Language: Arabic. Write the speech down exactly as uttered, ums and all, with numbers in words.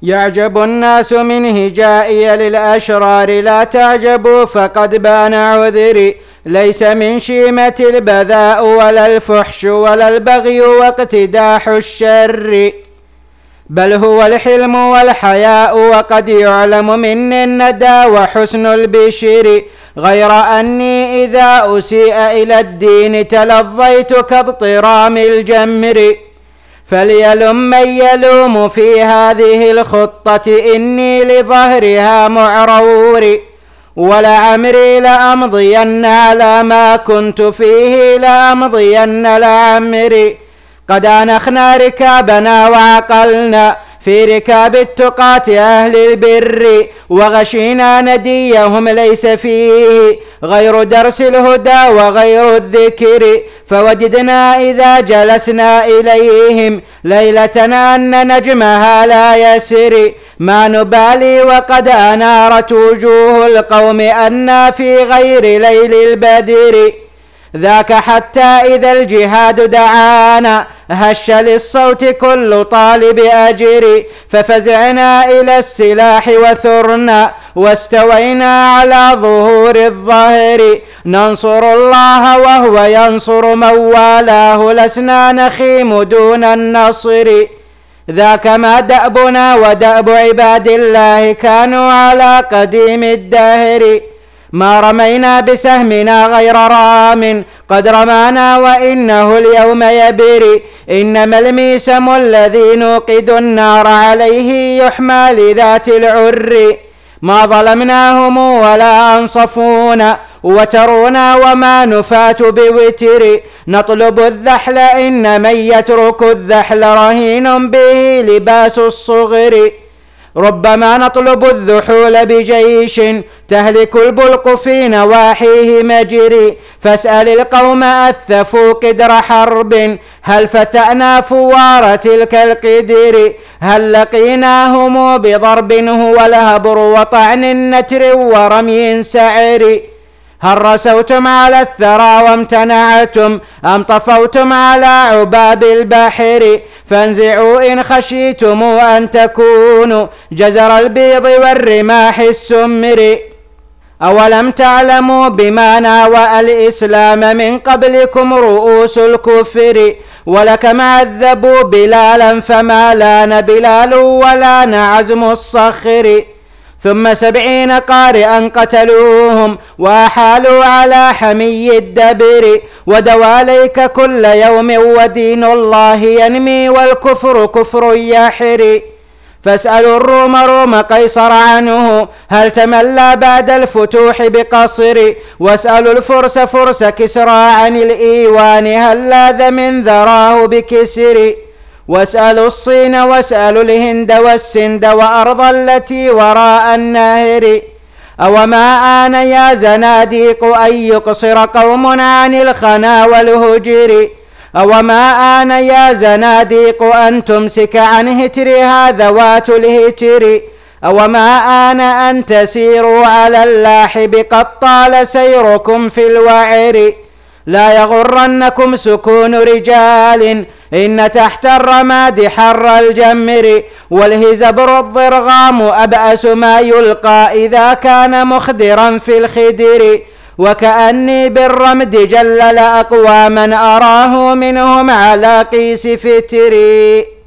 يعجب الناس من هجائي للأشرار، لا تعجبوا فقد بان عذري. ليس من شيمة البذاء ولا الفحش ولا البغي واقتداح الشر، بل هو الحلم والحياء، وقد يعلم مني الندى وحسن البشر. غير أني إذا أسيء إلى الدين تلظيت كاضطرام الجمر. فليلم من يلوم في هذه الخطة، إني لظهرها معرور. ولعمري لأمضين على ما كنت فيه، لأمضين لعمري. قد أنخنا ركابنا وعقلنا في ركاب التقاة أهل البر، وغشينا نديهم ليس فيه غير درس الهدى وغير الذكر. فوجدنا إذا جلسنا إليهم ليلتنا أن نجمها لا يسر. ما نبالي وقد أنارت وجوه القوم أنا في غير ليل البدر. ذاك حتى إذا الجهاد دعانا هش للصوت كل طالب أجر. ففزعنا إلى السلاح وثرنا واستوينا على ظهور الظهر. ننصر الله وهو ينصر من والاه، لسنا نخيم دون النصر. ذاك ما دأبنا ودأب عباد الله، كانوا على قديم الدهر. ما رمينا بسهمنا غير رام، قد رمانا وإنه اليوم يبري. إنما الميسم الذي نوقد النار عليه يحمى لذات العر. ما ظلمناهم ولا أنصفونا وترونا وما نفات بوتر. نطلب الذحل إن من يترك الذحل رهين به لباس الصغر. ربما نطلب الذحول بجيش تهلك البلق في نواحيه مجري. فاسأل القوم أثفوا قدر حرب، هل فتأنا فوار تلك القدر. هل لقيناهم بضرب هو الهبر وطعن النتر ورمي سعر. هل رسوتم على الثرى وامتنعتم أم طفوتم على عباب البحر. فانزعوا إن خشيتم أن تكونوا جزر البيض والرماح السمر. أولم تعلموا بما ناوى الإسلام من قبلكم رؤوس الكفر. ولكم عذبوا بلالا فما لان بلال ولان عزم الصخر. ثم سبعين قارئا قتلوهم وأحالوا على حمي الدبر. ودواليك كل يوم ودين الله ينمي والكفر كفر يحر. فاسألوا الروم روم قيصر عنه، هل تملى بعد الفتوح بقصر. واسألوا الفرس فرس كسرى عن الإيوان، هل لاذ من ذراه بكسر. واسألوا الصين واسألوا الهند والسند وأرض التي وراء النهر. أوما آن يا زناديق أن يقصر قوم عن الخنا والهجر. أوما آن يا زناديق أن تمسك عن هترها ذوات الهتر. أوما آن أن تسيروا على اللاحب، قد طال سيركم في الوعر. لا يغرنكم سكون رجال، إن تحت الرماد حر الجمر. والهزبر الضرغام أبأس ما يلقى إذا كان مخدرا في الخدر. وكأني بالرمد جلل أقواما أراه منهم على قيس فتري.